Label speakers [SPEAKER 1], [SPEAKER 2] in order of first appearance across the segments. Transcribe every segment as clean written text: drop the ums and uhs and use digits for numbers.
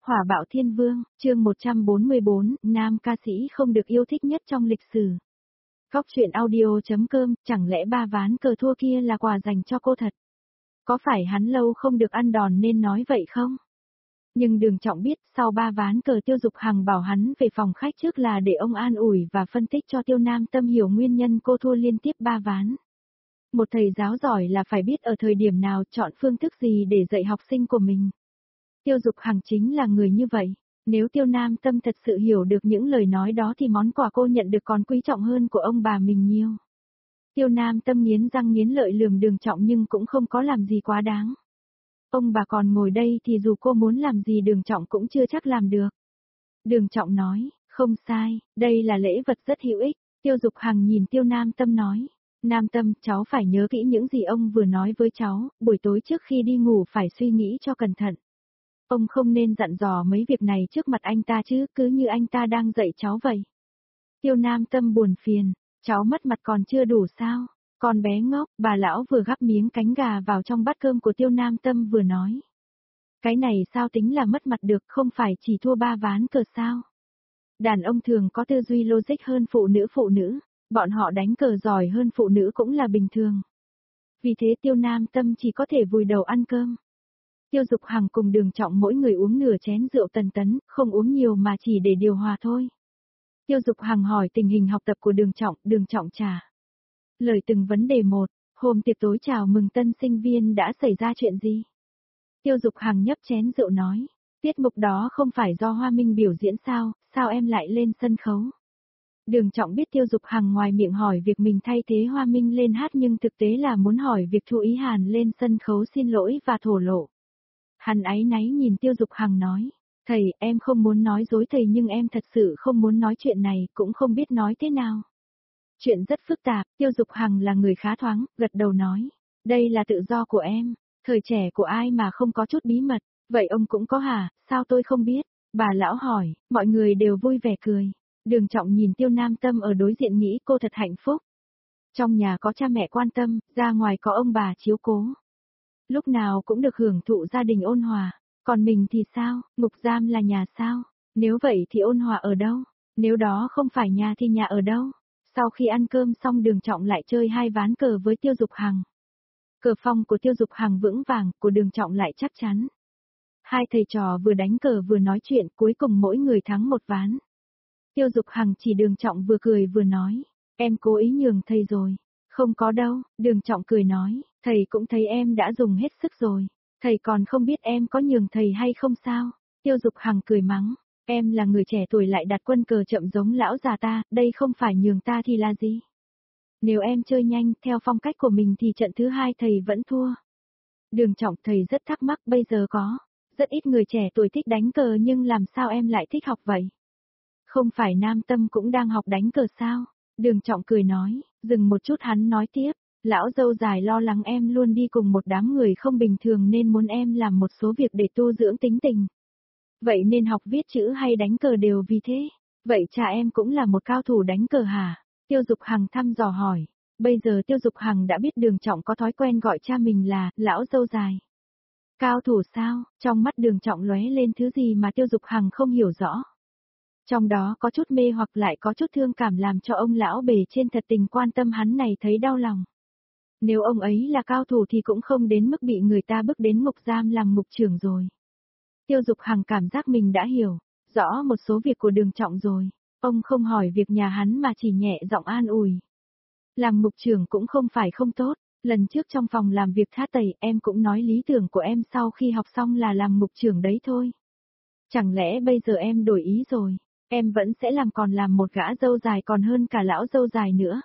[SPEAKER 1] Hỏa bạo thiên vương, chương 144, nam ca sĩ không được yêu thích nhất trong lịch sử. Góc truyện audio.com, chẳng lẽ 3 ván cờ thua kia là quà dành cho cô thật? Có phải hắn lâu không được ăn đòn nên nói vậy không? Nhưng Đường Trọng biết, sau 3 ván cờ Tiêu Dục Hằng bảo hắn về phòng khách trước là để ông an ủi và phân tích cho Tiêu Nam Tâm hiểu nguyên nhân cô thua liên tiếp 3 ván. Một thầy giáo giỏi là phải biết ở thời điểm nào chọn phương thức gì để dạy học sinh của mình. Tiêu Dục Hằng chính là người như vậy. Nếu Tiêu Nam Tâm thật sự hiểu được những lời nói đó thì món quà cô nhận được còn quý trọng hơn của ông bà mình nhiều. Tiêu Nam Tâm nghiến răng nghiến lợi lườm Đường Trọng nhưng cũng không có làm gì quá đáng. Ông bà còn ngồi đây thì dù cô muốn làm gì Đường Trọng cũng chưa chắc làm được. Đường Trọng nói, không sai, đây là lễ vật rất hữu ích. Tiêu Dục Hằng nhìn Tiêu Nam Tâm nói, Nam Tâm, cháu phải nhớ kỹ những gì ông vừa nói với cháu, buổi tối trước khi đi ngủ phải suy nghĩ cho cẩn thận. Ông không nên dặn dò mấy việc này trước mặt anh ta chứ, cứ như anh ta đang dạy cháu vậy. Tiêu Nam Tâm buồn phiền, cháu mất mặt còn chưa đủ sao? Con bé ngốc, bà lão vừa gắp miếng cánh gà vào trong bát cơm của Tiêu Nam Tâm vừa nói. Cái này sao tính là mất mặt được, không phải chỉ thua 3 ván cờ sao? Đàn ông thường có tư duy logic hơn phụ nữ, bọn họ đánh cờ giỏi hơn phụ nữ cũng là bình thường. Vì thế Tiêu Nam Tâm chỉ có thể vùi đầu ăn cơm. Tiêu Dục Hằng cùng Đường Trọng mỗi người uống nửa chén rượu tần, không uống nhiều mà chỉ để điều hòa thôi. Tiêu Dục Hằng hỏi tình hình học tập của Đường Trọng trả lời từng vấn đề một, hôm tiệc tối chào mừng tân sinh viên đã xảy ra chuyện gì? Tiêu Dục Hằng nhấp chén rượu nói, tiết mục đó không phải do Hoa Minh biểu diễn sao em lại lên sân khấu? Đường Trọng biết Tiêu Dục Hằng ngoài miệng hỏi việc mình thay thế Hoa Minh lên hát nhưng thực tế là muốn hỏi việc Thu Ý Hàn lên sân khấu xin lỗi và thổ lộ. Hắn áy náy nhìn Tiêu Dục Hằng nói, thầy, em không muốn nói dối thầy nhưng em thật sự không muốn nói chuyện này, cũng không biết nói thế nào. Chuyện rất phức tạp, Tiêu Dục Hằng là người khá thoáng, gật đầu nói, đây là tự do của em, thời trẻ của ai mà không có chút bí mật, vậy ông cũng có hả, sao tôi không biết? Bà lão hỏi, mọi người đều vui vẻ cười. Đường Trọng nhìn Tiêu Nam Tâm ở đối diện nghĩ cô thật hạnh phúc. Trong nhà có cha mẹ quan tâm, ra ngoài có ông bà chiếu cố. Lúc nào cũng được hưởng thụ gia đình ôn hòa, còn mình thì sao, ngục giam là nhà sao? Nếu vậy thì ôn hòa ở đâu? Nếu đó không phải nhà thì nhà ở đâu? Sau khi ăn cơm xong Đường Trọng lại chơi 2 ván cờ với Tiêu Dục Hằng. Cờ phong của Tiêu Dục Hằng vững vàng, của Đường Trọng lại chắc chắn. Hai thầy trò vừa đánh cờ vừa nói chuyện, cuối cùng mỗi người thắng 1 ván. Tiêu Dục Hằng chỉ Đường Trọng vừa cười vừa nói, em cố ý nhường thầy rồi. Không có đâu, Đường Trọng cười nói, thầy cũng thấy em đã dùng hết sức rồi. Thầy còn không biết em có nhường thầy hay không sao? Tiêu Dục Hằng cười mắng, em là người trẻ tuổi lại đặt quân cờ chậm giống lão già ta, đây không phải nhường ta thì là gì? Nếu em chơi nhanh, theo phong cách của mình thì trận thứ 2 thầy vẫn thua. Đường Trọng thầy rất thắc mắc bây giờ có rất ít người trẻ tuổi thích đánh cờ nhưng làm sao em lại thích học vậy? Không phải Nam Tâm cũng đang học đánh cờ sao? Đường Trọng cười nói, dừng một chút hắn nói tiếp, lão dâu dài lo lắng em luôn đi cùng một đám người không bình thường nên muốn em làm một số việc để tu dưỡng tính tình. Vậy nên học viết chữ hay đánh cờ đều vì thế. Vậy cha em cũng là một cao thủ đánh cờ hả? Tiêu Dục Hằng thăm dò hỏi. Bây giờ Tiêu Dục Hằng đã biết Đường Trọng có thói quen gọi cha mình là lão dâu dài. Cao thủ sao? Trong mắt Đường Trọng lóe lên thứ gì mà Tiêu Dục Hằng không hiểu rõ. Trong đó có chút mê hoặc lại có chút thương cảm làm cho ông lão bề trên thật tình quan tâm hắn này thấy đau lòng. Nếu ông ấy là cao thủ thì cũng không đến mức bị người ta bức đến ngục giam làm ngục trưởng rồi. Tiêu Dục Hằng cảm giác mình đã hiểu rõ một số việc của Đường Trọng rồi. Ông không hỏi việc nhà hắn mà chỉ nhẹ giọng an ủi. Làm ngục trưởng cũng không phải không tốt. Lần trước trong phòng làm việc thát tẩy em cũng nói lý tưởng của em sau khi học xong là làm ngục trưởng đấy thôi. Chẳng lẽ bây giờ em đổi ý rồi? Em vẫn sẽ còn làm một gã dâu dài còn hơn cả lão dâu dài nữa.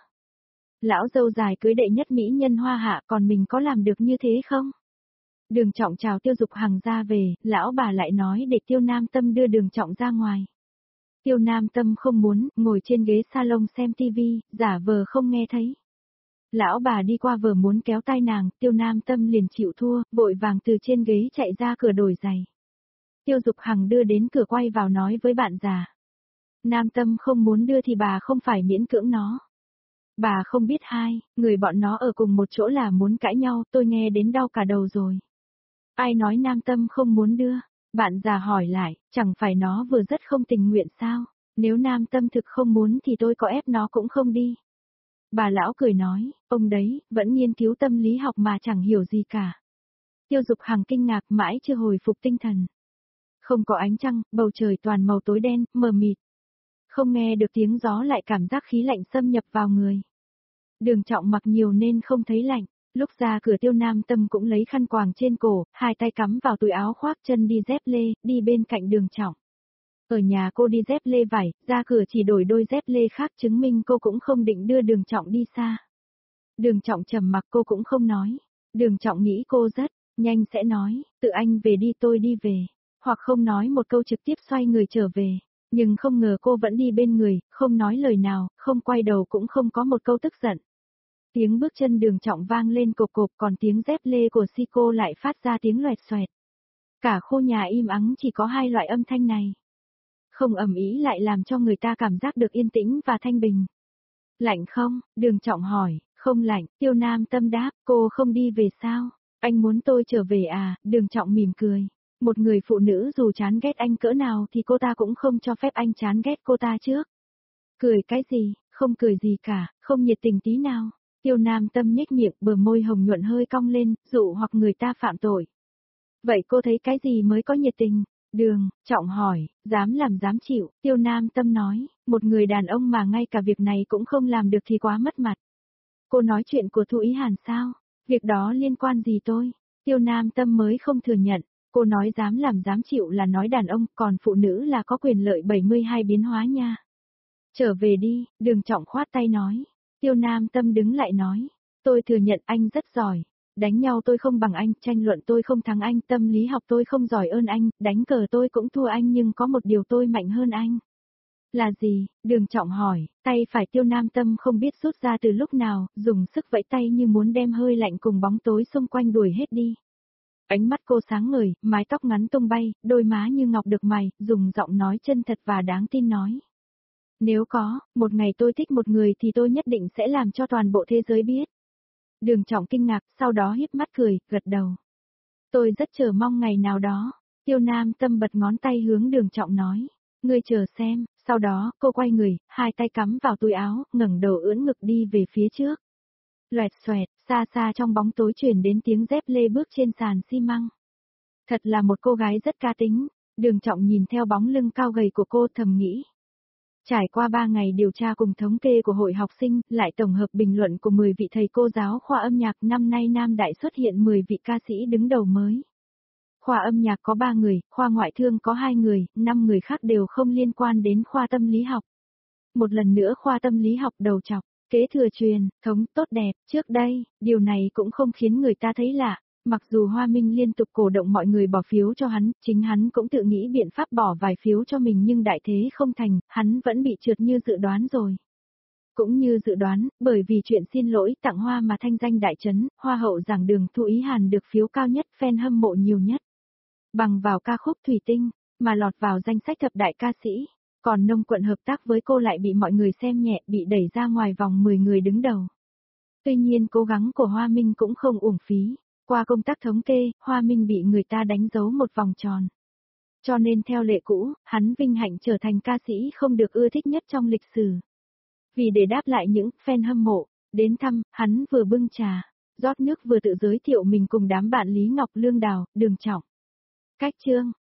[SPEAKER 1] Lão dâu dài cưới đệ nhất mỹ nhân hoa hạ còn mình có làm được như thế không? Đường Trọng chào Tiêu Dục Hằng ra về, lão bà lại nói để Tiêu Nam Tâm đưa Đường Trọng ra ngoài. Tiêu Nam Tâm không muốn, ngồi trên ghế salon xem tivi, giả vờ không nghe thấy. Lão bà đi qua vừa muốn kéo tay nàng, Tiêu Nam Tâm liền chịu thua, vội vàng từ trên ghế chạy ra cửa đổi giày. Tiêu Dục Hằng đưa đến cửa quay vào nói với bạn già. Nam Tâm không muốn đưa thì bà không phải miễn cưỡng nó. Bà không biết người bọn nó ở cùng một chỗ là muốn cãi nhau, tôi nghe đến đau cả đầu rồi. Ai nói Nam Tâm không muốn đưa? Bạn già hỏi lại, chẳng phải nó vừa rất không tình nguyện sao? Nếu Nam Tâm thực không muốn thì tôi có ép nó cũng không đi. Bà lão cười nói, ông đấy, vẫn nghiên cứu tâm lý học mà chẳng hiểu gì cả. Tiêu Dục Hằng kinh ngạc mãi chưa hồi phục tinh thần. Không có ánh trăng, bầu trời toàn màu tối đen, mờ mịt. Không nghe được tiếng gió lại cảm giác khí lạnh xâm nhập vào người. Đường Trọng mặc nhiều nên không thấy lạnh. Lúc ra cửa Tiêu Nam Tâm cũng lấy khăn quàng trên cổ, hai tay cắm vào túi áo khoác chân đi dép lê, đi bên cạnh Đường Trọng. Ở nhà cô đi dép lê vải, ra cửa chỉ đổi đôi dép lê khác chứng minh cô cũng không định đưa Đường Trọng đi xa. Đường Trọng trầm mặc cô cũng không nói. Đường Trọng nghĩ cô rất nhanh sẽ nói, tự anh về đi tôi đi về. Hoặc không nói một câu trực tiếp xoay người trở về. Nhưng không ngờ cô vẫn đi bên người, không nói lời nào, không quay đầu cũng không có một câu tức giận. Tiếng bước chân Đường Trọng vang lên cộp cộp còn tiếng dép lê của Siko lại phát ra tiếng loẹt xoẹt. Cả khu nhà im ắng chỉ có hai loại âm thanh này. Không ầm ĩ lại làm cho người ta cảm giác được yên tĩnh và thanh bình. Lạnh không? Đường Trọng hỏi. Không lạnh, Tiêu Nam Tâm đáp, cô không đi về sao? Anh muốn tôi trở về à? Đường Trọng mỉm cười. Một người phụ nữ dù chán ghét anh cỡ nào thì cô ta cũng không cho phép anh chán ghét cô ta trước. Cười cái gì? Không cười gì cả, không nhiệt tình tí nào. Tiêu Nam Tâm nhếch miệng, bờ môi hồng nhuận hơi cong lên, dụ hoặc người ta phạm tội. Vậy cô thấy cái gì mới có nhiệt tình? Đường Trọng hỏi, dám làm dám chịu, Tiêu Nam Tâm nói, một người đàn ông mà ngay cả việc này cũng không làm được thì quá mất mặt. Cô nói chuyện của Thu Ý Hàn sao? Việc đó liên quan gì tôi? Tiêu Nam Tâm mới không thừa nhận, cô nói dám làm dám chịu là nói đàn ông, còn phụ nữ là có quyền lợi 72 biến hóa nha. Trở về đi, Đường Trọng khoát tay nói. Tiêu Nam Tâm đứng lại nói, tôi thừa nhận anh rất giỏi. Đánh nhau tôi không bằng anh, tranh luận tôi không thắng anh, tâm lý học tôi không giỏi hơn anh, đánh cờ tôi cũng thua anh nhưng có một điều tôi mạnh hơn anh. Là gì? Đường Trọng hỏi, tay phải Tiêu Nam Tâm không biết rút ra từ lúc nào, dùng sức vẫy tay như muốn đem hơi lạnh cùng bóng tối xung quanh đuổi hết đi. Ánh mắt cô sáng ngời, mái tóc ngắn tung bay, đôi má như ngọc được mày, dùng giọng nói chân thật và đáng tin nói. Nếu có, một ngày tôi thích một người thì tôi nhất định sẽ làm cho toàn bộ thế giới biết. Đường Trọng kinh ngạc, sau đó híp mắt cười, gật đầu. Tôi rất chờ mong ngày nào đó. Tiêu Nam Tâm bật ngón tay hướng Đường Trọng nói. Ngươi chờ xem, sau đó, cô quay người, hai tay cắm vào túi áo, ngẩng đầu ưỡn ngực đi về phía trước. Loẹt xoẹt, xa xa trong bóng tối truyền đến tiếng dép lê bước trên sàn xi măng. Thật là một cô gái rất cá tính. Đường Trọng nhìn theo bóng lưng cao gầy của cô thầm nghĩ. Trải qua 3 ngày điều tra cùng thống kê của hội học sinh, lại tổng hợp bình luận của 10 vị thầy cô giáo khoa âm nhạc năm nay Nam Đại xuất hiện 10 vị ca sĩ đứng đầu mới. Khoa âm nhạc có 3 người, khoa ngoại thương có 2 người, 5 người khác đều không liên quan đến khoa tâm lý học. Một lần nữa khoa tâm lý học đầu chọc, kế thừa truyền, thống tốt đẹp, trước đây, điều này cũng không khiến người ta thấy lạ. Mặc dù Hoa Minh liên tục cổ động mọi người bỏ phiếu cho hắn, chính hắn cũng tự nghĩ biện pháp bỏ vài phiếu cho mình nhưng đại thế không thành, hắn vẫn bị trượt như dự đoán rồi. Cũng như dự đoán, bởi vì chuyện xin lỗi tặng hoa mà thanh danh đại chấn, Hoa hậu giảng đường Thu Ý Hàn được phiếu cao nhất, fan hâm mộ nhiều nhất. Bằng vào ca khúc Thủy Tinh, mà lọt vào danh sách thập đại ca sĩ. Còn Nông Quận hợp tác với cô lại bị mọi người xem nhẹ, bị đẩy ra ngoài vòng 10 người đứng đầu. Tuy nhiên cố gắng của Hoa Minh cũng không uổng phí. Qua công tác thống kê, Hoa Minh bị người ta đánh dấu một vòng tròn. Cho nên theo lệ cũ, hắn vinh hạnh trở thành ca sĩ không được ưa thích nhất trong lịch sử. Vì để đáp lại những fan hâm mộ, đến thăm, hắn vừa bưng trà, rót nước vừa tự giới thiệu mình cùng đám bạn Lý Ngọc Lương Đào, Đường Trọng. Cách chương